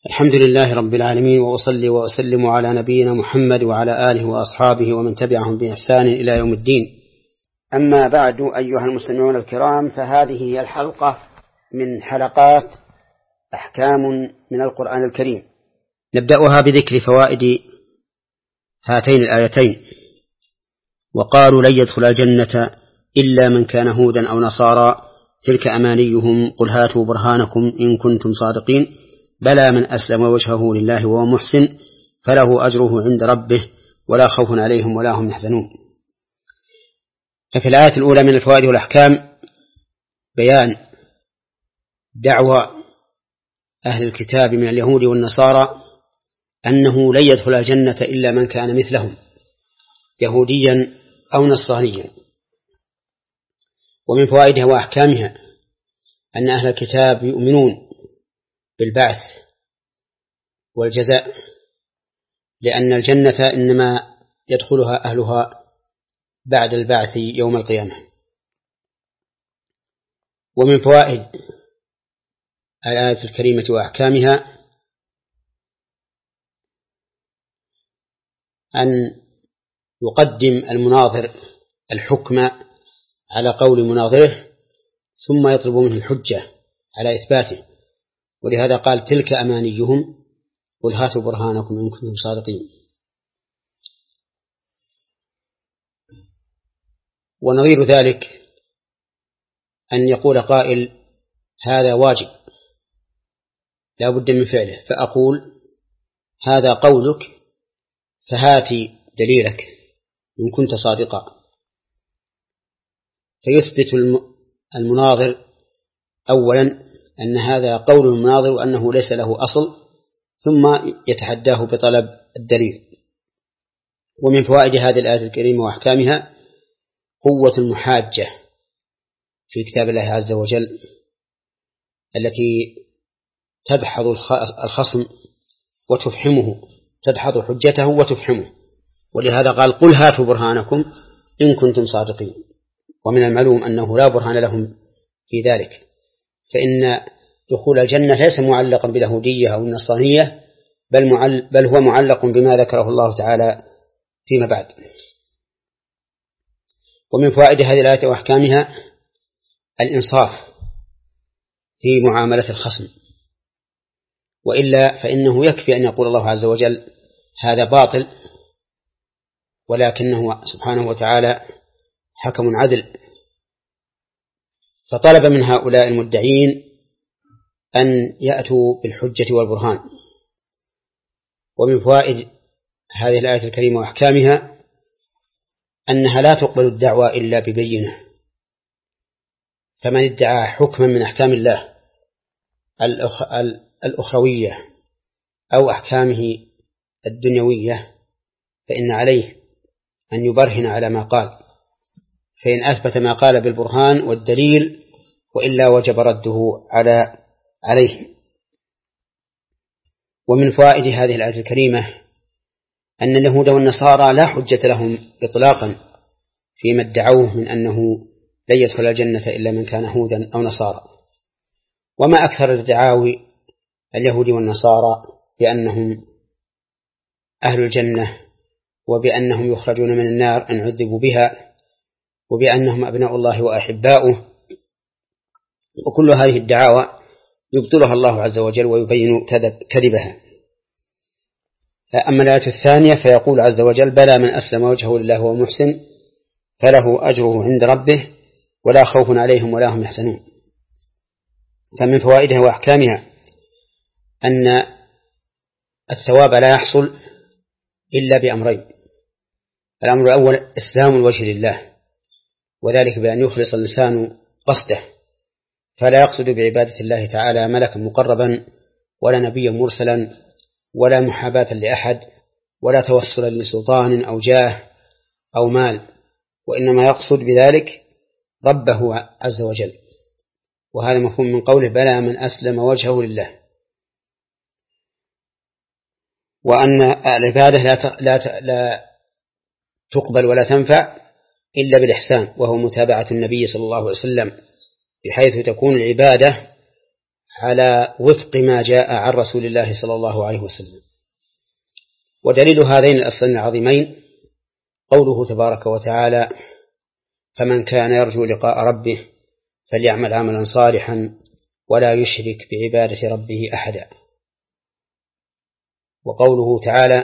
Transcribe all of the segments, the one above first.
الحمد لله رب العالمين، وأصلي وأسلم على نبينا محمد وعلى آله وأصحابه ومن تبعهم بإحسان إلى يوم الدين. أما بعد، أيها المستمعون الكرام، فهذه هي الحلقة من حلقات أحكام من القرآن الكريم، نبدأها بذكر فوائد هاتين الآيتين. وقالوا لن يدخل الجنة إلا من كان هودا أو نصارى تلك أمانيهم قل هاتوا برهانكم إن كنتم صادقين بلى من أسلم وجهه لله وهو محسن فله أجره عند ربه ولا خوف عليهم ولا هم يحزنون. ففي الآية الأولى من الفوائد والأحكام بيان دعوى أهل الكتاب من اليهود والنصارى أنه لن يدخل الجنة إلا من كان مثلهم يهوديا أو نصرانيا. ومن فوائدها وأحكامها أن أهل الكتاب يؤمنون بالبعث والجزاء، لأن الجنة إنما يدخلها أهلها بعد البعث يوم القيامة. ومن فوائد الآية الكريمة وأحكامها أن يقدم المناظر الحكم على قول مناظره ثم يطلب منه الحجة على إثباته، ولهذا قال تلك أمانيهم قل هاتوا برهانكم إن كنتم صادقين. ونظير ذلك أن يقول قائل هذا واجب لا بد من فعله، فأقول هذا قولك فهاتي دليلك إن كنت صادقا، فيثبت المناظر أولا أن هذا قول المناظر وأنه ليس له أصل، ثم يتحداه بطلب الدليل. ومن فوائد هذه الآية الكريمة وأحكامها قوة المحاجة في كتاب الله عز وجل التي تدحض الخصم وتفحمه، تدحض حجته وتفحمه، ولهذا قال قل هاتوا برهانكم إن كنتم صادقين. ومن المعلوم أنه لا برهان لهم في ذلك، فإن دخول الجنة ليس معلقا باليهودية أو النصرانية، بل هو معلق بما ذكره الله تعالى فيما بعد. ومن فوائد هذه الآية وأحكامها الإنصاف في معاملة الخصم، وإلا فإنه يكفي أن يقول الله عز وجل هذا باطل، ولكنه سبحانه وتعالى حكم عدل، فطلب من هؤلاء المدعين أن يأتوا بالحجة والبرهان. ومن فوائد هذه الآية الكريمة وأحكامها أنها لا تقبل الدعوة إلا ببينة، فمن ادعى حكما من أحكام الله الأخروية أو أحكامه الدنيوية فإن عليه أن يبرهن على ما قال، فإن أثبت ما قال بالبرهان والدليل وإلا وجب رده عليه. ومن فوائد هذه الآية الكريمة أن اليهود والنصارى لا حجة لهم إطلاقا فيما ادعوه من أنه لن يدخل الجنة إلا من كان هودا أو نصارى. وما أكثر الدعاوي اليهود والنصارى بأنهم أهل الجنة، وبأنهم يخرجون من النار أن عذبوا بها، وبأنهم أبناء الله وأحباؤه، وكل هذه الدعاوى يبطلها الله عز وجل ويبين كذبها. أما الآية الثانية فيقول عز وجل بلى من أسلم وجهه لله وهو محسن فله أجره عند ربه ولا خوف عليهم ولا هم يحزنون. فمن فوائدها وأحكامها أن الثواب لا يحصل إلا بأمرين: الأمر الأول إسلام الوجه لله، وذلك بأن يخلص الإنسان قصده، فلا يقصد بعبادة الله تعالى ملكا مقربا ولا نبيا مرسلا ولا محاباة لأحد ولا توسلا لسلطان أو جاه أو مال، وإنما يقصد بذلك ربه عز وجل. وهذا مفهوم من قوله بلى من أسلم وجهه لله. وأن العبادة لا تقبل ولا تنفع إلا بالإحسان، وهو متابعة النبي صلى الله عليه وسلم، بحيث تكون العبادة على وفق ما جاء عن رسول الله صلى الله عليه وسلم. ودليل هذين الأصلين العظيمين قوله تبارك وتعالى: فمن كان يرجو لقاء ربه فليعمل عملا صالحا ولا يشرك بعبادة ربه أحدا. وقوله تعالى: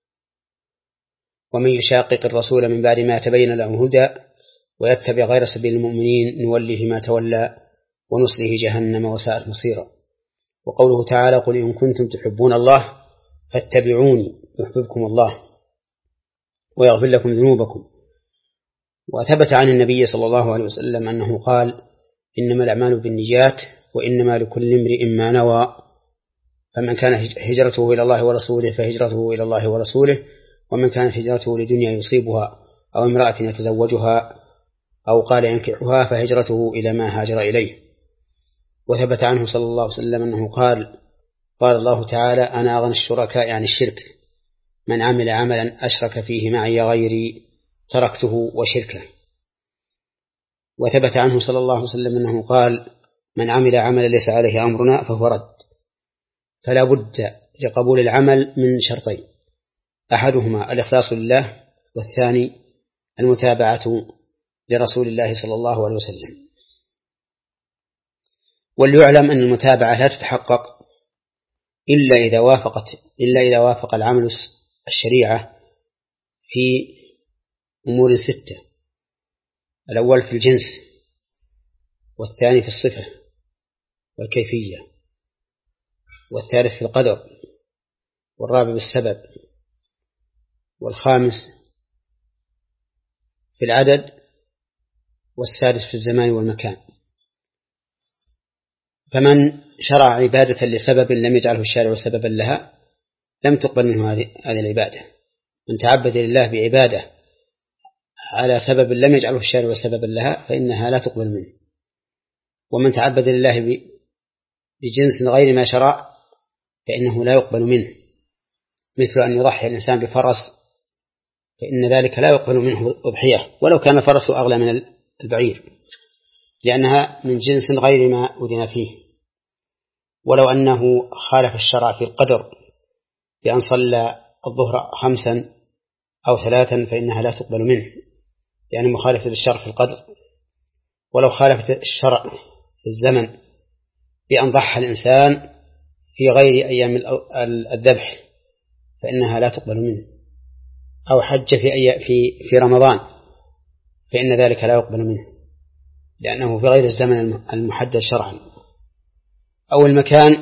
ومن يشاقق الرسول من بعد ما تبين له الهدى ويتبع غير سبيل المؤمنين نوله ما تولى ونصله جهنم وساءت مصيرا. وقوله تعالى: قل إن كنتم تحبون الله فاتبعوني يحببكم الله ويغفر لكم ذنوبكم. وثبت عن النبي صلى الله عليه وسلم أنه قال: إنما الأعمال بالنيات وإنما لكل امرئ ما نوى، فمن كان هجرته إلى الله ورسوله فهجرته إلى الله ورسوله، ومن كانت هجرته لدنيا يصيبها أو امرأة يتزوجها أو قال ينكحها فهجرته إلى ما هاجر إليه. وثبت عنه صلى الله عليه وسلم أنه قال الله تعالى: أنا أغنى الشركاء عن الشرك، من عمل عملا أشرك فيه معي غيري تركته وشركه. وثبت عنه صلى الله عليه وسلم أنه قال: من عمل عملا ليس عليه أمرنا فهو رد. فلا بد لقبول العمل من شرطين: أحدهما الإخلاص لله، والثاني المتابعة لرسول الله صلى الله عليه وسلم. وليعلم أن المتابعة لا تتحقق إلا إذا وافق العمل الشريعة في أمور 6: الأول في الجنس، والثاني في الصفة والكيفية، والثالث في القدر، والرابع بالسبب، والخامس في العدد، والسادس في الزمان والمكان. فمن شرع عبادة لسبب لم يجعله الشارع سببا لها لم تقبل منه هذه العبادة. من تعبد لله بعبادة على سبب لم يجعله الشارع سببا لها فإنها لا تقبل منه. ومن تعبد لله بجنس غير ما شرع فإنه لا يقبل منه، مثل أن يضحي الإنسان بفرس، فإن ذلك لا يقبل منه أضحية ولو كان الفرس أغلى من البعير، لأنها من جنس غير ما أذن فيه. ولو أنه خالف الشرع في القدر بأن صلى الظهر 5 أو 3 فإنها لا تقبل منه، يعني مخالفة للشرع في القدر. ولو خالفت الشرع في الزمن بأن ضحى الإنسان في غير أيام الذبح فإنها لا تقبل منه، أو حج في رمضان فإن ذلك لا يقبل منه، لأنه في غير الزمن المحدد شرعا. أو المكان،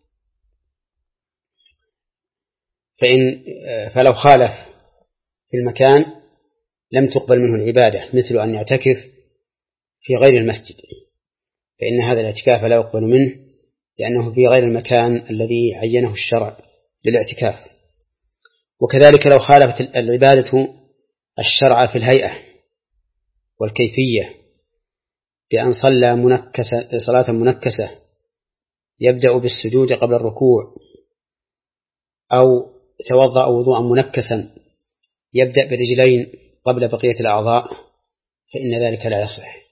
فلو خالف في المكان لم تقبل منه العبادة، مثل أن يعتكف في غير المسجد، فإن هذا الاعتكاف لا يقبل منه لأنه في غير المكان الذي عينه الشرع للاعتكاف. وكذلك لو خالفت العبادة الشرع في الهيئة والكيفية بأن صلى صلاة منكسة يبدأ بالسجود قبل الركوع، أو توضأ وضوءا منكسا يبدأ برجلين قبل بقية الأعضاء، فإن ذلك لا يصح.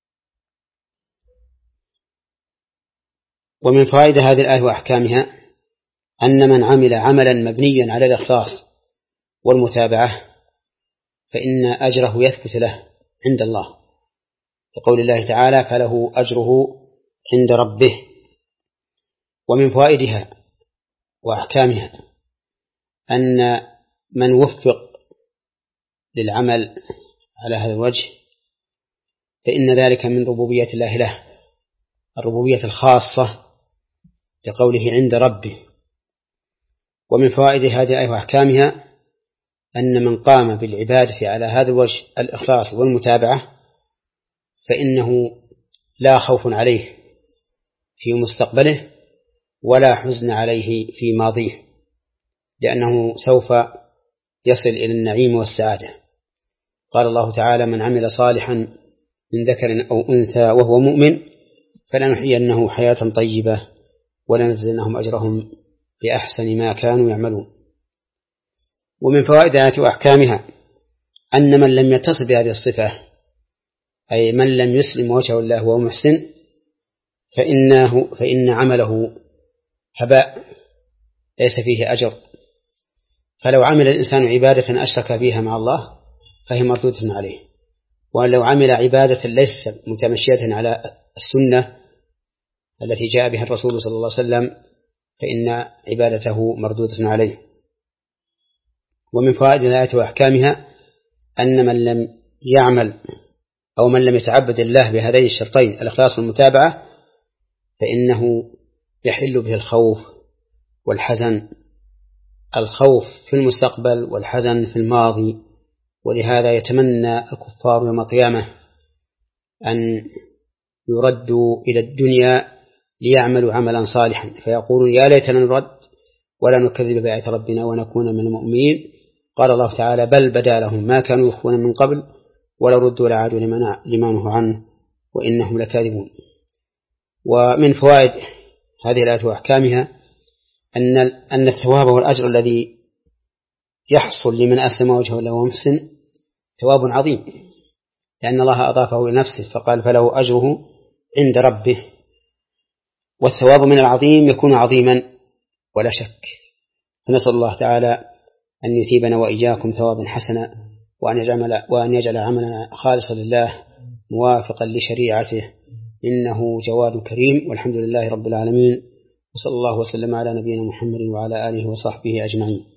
ومن فوائد هذه الآية وأحكامها أن من عمل عملا مبنيا على الإخلاص والمتابعة فإن أجره يثبت له عند الله، لقول الله تعالى: فله أجره عند ربه. ومن فوائدها وأحكامها أن من وفق للعمل على هذا الوجه فإن ذلك من ربوبية الله له، الربوبية الخاصة لقوله عند ربه. ومن فوائد هذه الآية وأحكامها أن من قام بالعبادة على هذا الوجه الإخلاص والمتابعة فإنه لا خوف عليه في مستقبله ولا حزن عليه في ماضيه، لأنه سوف يصل إلى النعيم والسعادة. قال الله تعالى: من عمل صالحا من ذكر أو أنثى وهو مؤمن فلنحيينه حياة طيبة ولنجزينهم أجرهم بأحسن ما كانوا يعملون. ومن فوائد آيات وأحكامها أن من لم يتصل بهذه الصفة، أي من لم يسلم وجهه الله وهو محسن، فإن عمله هباء ليس فيه أجر. فلو عمل الإنسان عبادة أشرك بها مع الله فهي مردودة عليه، ولو عمل عبادة ليس متمشية على السنة التي جاء بها الرسول صلى الله عليه وسلم فإن عبادته مردودة عليه. ومن فوائد الآية وأحكامها أن من لم يعمل أو من لم يتعبد الله بهذين الشرطين الإخلاص والمتابعة فإنه يحل به الخوف والحزن، الخوف في المستقبل والحزن في الماضي. ولهذا يتمنى الكفار يوم القيامة أن يردوا إلى الدنيا ليعملوا عملا صالحا فيقولون يا ليتنا نرد ولا نكذب بآيات ربنا ونكون من المؤمنين. قال الله تعالى بل بدا لهم ما كانوا يخفون من قبل ولو ردوا لعادوا لما نهوا عنه وإنهم لكاذبون. ومن فوائد هذه الآية وأحكامها أن الثواب والأجر الذي يحصل لمن أسلم وجهه له ومحسن ثواب عظيم، لأن الله أضافه لنفسه فقال فله أجره عند ربه، والثواب من العظيم يكون عظيما ولا شك. فنسأل الله تعالى أن يثيبنا وإياكم ثوابا حسنا وأن يجعل عملنا خالصا لله موافقا لشريعته، إنه جواد كريم. والحمد لله رب العالمين، وصلى الله وسلم على نبينا محمد وعلى آله وصحبه أجمعين.